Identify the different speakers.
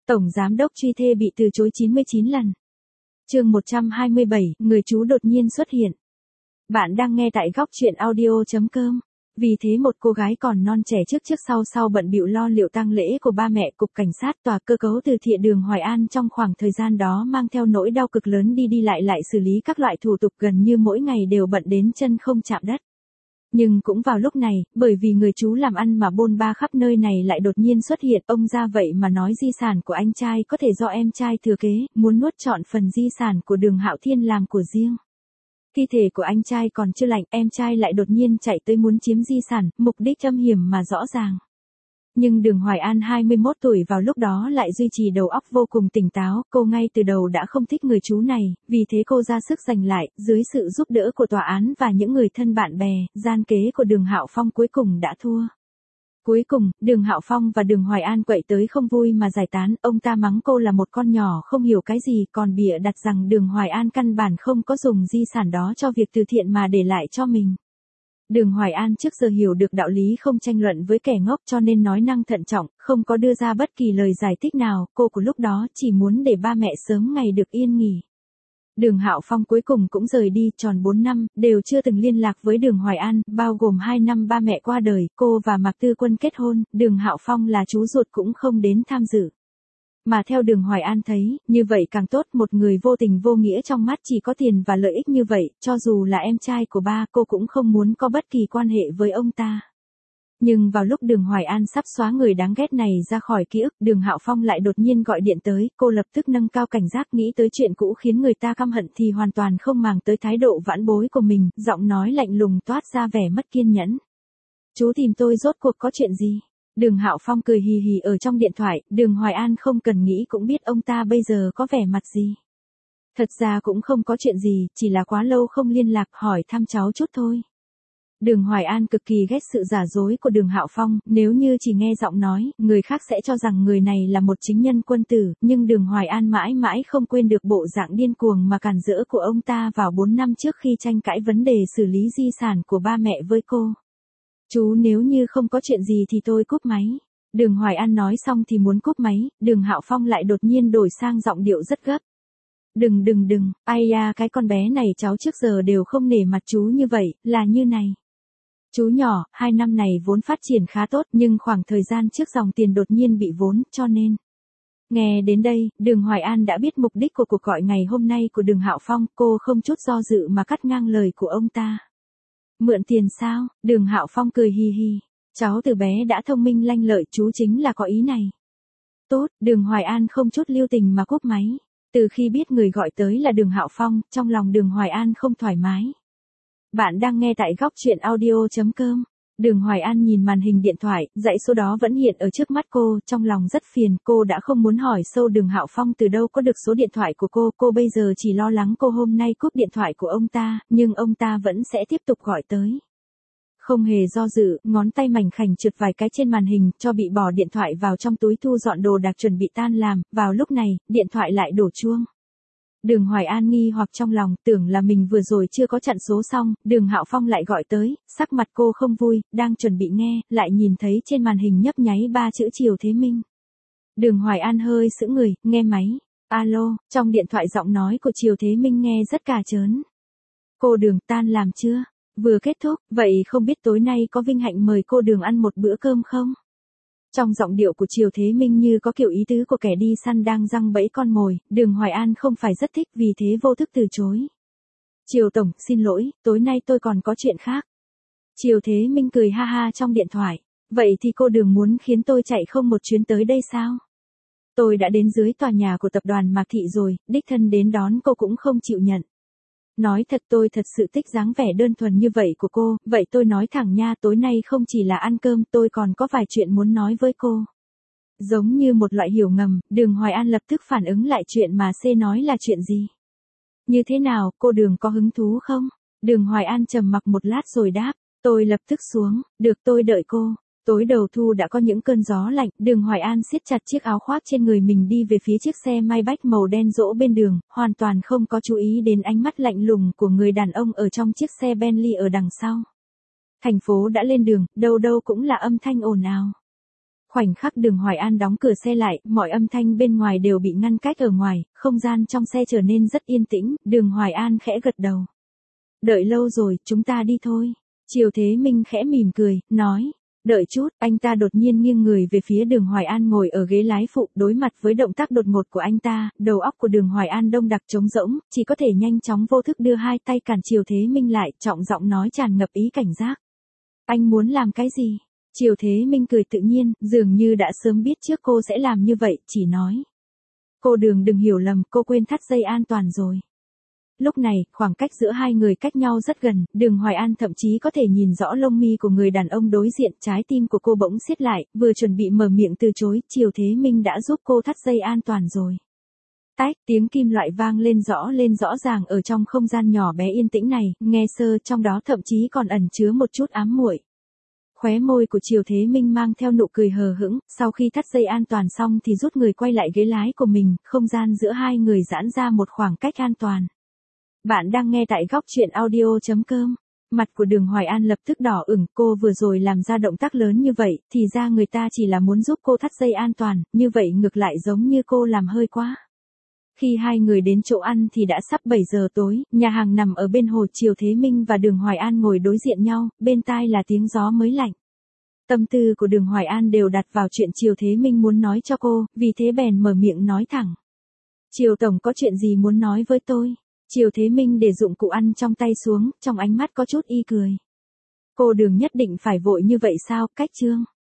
Speaker 1: Tổng giám đốc truy thê bị từ chối 99 lần. Chương 127, người chú đột nhiên xuất hiện. Bạn đang nghe tại góc truyện audio.com. Vì thế một cô gái còn non trẻ trước sau bận bịu lo liệu tang lễ của ba mẹ, cục cảnh sát, tòa cơ cấu từ thiện đường Hoài An trong khoảng thời gian đó mang theo nỗi đau cực lớn đi lại xử lý các loại thủ tục gần như mỗi ngày đều bận đến chân không chạm đất. Nhưng cũng vào lúc này, bởi vì người chú làm ăn mà bôn ba khắp nơi này lại đột nhiên xuất hiện, ông ra vậy mà nói di sản của anh trai có thể do em trai thừa kế, muốn nuốt trọn phần di sản của Đường Hạo Thiên làm của riêng. Thi thể của anh trai còn chưa lạnh, em trai lại đột nhiên chạy tới muốn chiếm di sản, mục đích âm hiểm mà rõ ràng. Nhưng Đường Hoài An 21 tuổi vào lúc đó lại duy trì đầu óc vô cùng tỉnh táo, cô ngay từ đầu đã không thích người chú này, vì thế cô ra sức giành lại, dưới sự giúp đỡ của tòa án và những người thân bạn bè, gian kế của Đường Hạo Phong cuối cùng đã thua. Cuối cùng, Đường Hạo Phong và Đường Hoài An quậy tới không vui mà giải tán, ông ta mắng cô là một con nhỏ không hiểu cái gì, còn bịa đặt rằng Đường Hoài An căn bản không có dùng di sản đó cho việc từ thiện mà để lại cho mình. Đường Hoài An trước giờ hiểu được đạo lý không tranh luận với kẻ ngốc cho nên nói năng thận trọng, không có đưa ra bất kỳ lời giải thích nào, cô của lúc đó chỉ muốn để ba mẹ sớm ngày được yên nghỉ. Đường Hạo Phong cuối cùng cũng rời đi, tròn 4 năm, đều chưa từng liên lạc với Đường Hoài An, bao gồm 2 năm ba mẹ qua đời, cô và Mạc Tư Quân kết hôn, Đường Hạo Phong là chú ruột cũng không đến tham dự. Mà theo Đường Hoài An thấy, như vậy càng tốt, một người vô tình vô nghĩa trong mắt chỉ có tiền và lợi ích như vậy, cho dù là em trai của ba, cô cũng không muốn có bất kỳ quan hệ với ông ta. Nhưng vào lúc Đường Hoài An sắp xóa người đáng ghét này ra khỏi ký ức, Đường Hạo Phong lại đột nhiên gọi điện tới, cô lập tức nâng cao cảnh giác, nghĩ tới chuyện cũ khiến người ta căm hận thì hoàn toàn không màng tới thái độ vãn bối của mình, giọng nói lạnh lùng toát ra vẻ mất kiên nhẫn. Chú tìm tôi rốt cuộc có chuyện gì? Đường Hạo Phong cười hì hì ở trong điện thoại, Đường Hoài An không cần nghĩ cũng biết ông ta bây giờ có vẻ mặt gì. Thật ra cũng không có chuyện gì, chỉ là quá lâu không liên lạc, hỏi thăm cháu chút thôi. Đường Hoài An cực kỳ ghét sự giả dối của Đường Hạo Phong, nếu như chỉ nghe giọng nói, người khác sẽ cho rằng người này là một chính nhân quân tử, nhưng Đường Hoài An mãi mãi không quên được bộ dạng điên cuồng mà càn rỡ của ông ta vào 4 năm trước khi tranh cãi vấn đề xử lý di sản của ba mẹ với cô. Chú, nếu như không có chuyện gì thì tôi cúp máy. Đường Hoài An nói xong thì muốn cúp máy, Đường Hạo Phong lại đột nhiên đổi sang giọng điệu rất gấp. Đừng, ai da, cái con bé này cháu trước giờ đều không nể mặt chú như vậy, là như này. Chú nhỏ, 2 năm này vốn phát triển khá tốt nhưng khoảng thời gian trước dòng tiền đột nhiên bị vốn, cho nên. Nghe đến đây, Đường Hoài An đã biết mục đích của cuộc gọi ngày hôm nay của Đường Hạo Phong, cô không chút do dự mà cắt ngang lời của ông ta. Mượn tiền sao? Đường Hạo Phong cười hì hì. Cháu từ bé đã thông minh lanh lợi, chú chính là có ý này. Tốt, Đường Hoài An không chút lưu tình mà cúp máy. Từ khi biết người gọi tới là Đường Hạo Phong, trong lòng Đường Hoài An không thoải mái. Bạn đang nghe tại góc truyện audio.com. Đường Hoài An nhìn màn hình điện thoại, dãy số đó vẫn hiện ở trước mắt cô, trong lòng rất phiền, cô đã không muốn hỏi sâu Đường Hạo Phong từ đâu có được số điện thoại của cô bây giờ chỉ lo lắng cô hôm nay cúp điện thoại của ông ta, nhưng ông ta vẫn sẽ tiếp tục gọi tới. Không hề do dự, ngón tay mảnh khảnh trượt vài cái trên màn hình, cho bị bỏ điện thoại vào trong túi thu dọn đồ đạc chuẩn bị tan làm, vào lúc này, điện thoại lại đổ chuông. Đường Hoài An nghi hoặc trong lòng, tưởng là mình vừa rồi chưa có chặn số xong, Đường Hạo Phong lại gọi tới, sắc mặt cô không vui, đang chuẩn bị nghe, lại nhìn thấy trên màn hình nhấp nháy 3 chữ Triều Thế Minh. Đường Hoài An hơi sững người, nghe máy, alo, trong điện thoại giọng nói của Triều Thế Minh nghe rất cà chớn. Cô Đường, tan làm chưa? Vừa kết thúc, vậy không biết tối nay có vinh hạnh mời cô Đường ăn một bữa cơm không? Trong giọng điệu của Triều Thế Minh như có kiểu ý tứ của kẻ đi săn đang giăng bẫy con mồi, Đường Hoài An không phải rất thích vì thế vô thức từ chối. Triều Tổng, xin lỗi, tối nay tôi còn có chuyện khác. Triều Thế Minh cười ha ha trong điện thoại. Vậy thì cô Đường muốn khiến tôi chạy không một chuyến tới đây sao? Tôi đã đến dưới tòa nhà của tập đoàn Mạc Thị rồi, đích thân đến đón cô cũng không chịu nhận. Nói thật tôi thật sự thích dáng vẻ đơn thuần như vậy của cô, vậy tôi nói thẳng nha, tối nay không chỉ là ăn cơm, tôi còn có vài chuyện muốn nói với cô. Giống như một loại hiểu ngầm, Đường Hoài An lập tức phản ứng lại chuyện mà C nói là chuyện gì. Như thế nào, cô Đường có hứng thú không? Đường Hoài An trầm mặc một lát rồi đáp, tôi lập tức xuống, được tôi đợi cô. Tối đầu thu đã có những cơn gió lạnh, Đường Hoài An siết chặt chiếc áo khoác trên người mình đi về phía chiếc xe Maybach màu đen rỗ bên đường, hoàn toàn không có chú ý đến ánh mắt lạnh lùng của người đàn ông ở trong chiếc xe Bentley ở đằng sau. Thành phố đã lên đường, đâu đâu cũng là âm thanh ồn ào. Khoảnh khắc Đường Hoài An đóng cửa xe lại, mọi âm thanh bên ngoài đều bị ngăn cách ở ngoài, không gian trong xe trở nên rất yên tĩnh, Đường Hoài An khẽ gật đầu. Đợi lâu rồi, chúng ta đi thôi. Triều Thế Minh khẽ mỉm cười, nói. Đợi chút, anh ta đột nhiên nghiêng người về phía Đường Hoài An ngồi ở ghế lái phụ, đối mặt với động tác đột ngột của anh ta, đầu óc của Đường Hoài An đông đặc trống rỗng, chỉ có thể nhanh chóng vô thức đưa hai tay cản Triều Thế Minh lại, trọng giọng nói tràn ngập ý cảnh giác. Anh muốn làm cái gì? Triều Thế Minh cười tự nhiên, dường như đã sớm biết trước cô sẽ làm như vậy, chỉ nói. Cô Đường đừng hiểu lầm, cô quên thắt dây an toàn rồi. Lúc này, khoảng cách giữa hai người cách nhau rất gần, Đường Hoài An thậm chí có thể nhìn rõ lông mi của người đàn ông đối diện, trái tim của cô bỗng siết lại, vừa chuẩn bị mở miệng từ chối, Triều Thế Minh đã giúp cô thắt dây an toàn rồi. Tách, tiếng kim loại vang lên rõ ràng ở trong không gian nhỏ bé yên tĩnh này, nghe sơ trong đó thậm chí còn ẩn chứa một chút ám muội. Khóe môi của Triều Thế Minh mang theo nụ cười hờ hững, sau khi thắt dây an toàn xong thì rút người quay lại ghế lái của mình, không gian giữa hai người giãn ra một khoảng cách an toàn. Bạn đang nghe tại góc truyện audio.com. Mặt của Đường Hoài An lập tức đỏ ửng, cô vừa rồi làm ra động tác lớn như vậy, thì ra người ta chỉ là muốn giúp cô thắt dây an toàn, như vậy ngược lại giống như cô làm hơi quá. Khi hai người đến chỗ ăn thì đã sắp 7 giờ tối, nhà hàng nằm ở bên hồ, Triều Thế Minh và Đường Hoài An ngồi đối diện nhau, bên tai là tiếng gió mới lạnh. Tâm tư của Đường Hoài An đều đặt vào chuyện Triều Thế Minh muốn nói cho cô, vì thế bèn mở miệng nói thẳng. Triều Tổng có chuyện gì muốn nói với tôi? Triều Thế Minh để dụng cụ ăn trong tay xuống, trong ánh mắt có chút y cười. Cô Đường nhất định phải vội như vậy sao, cách chương.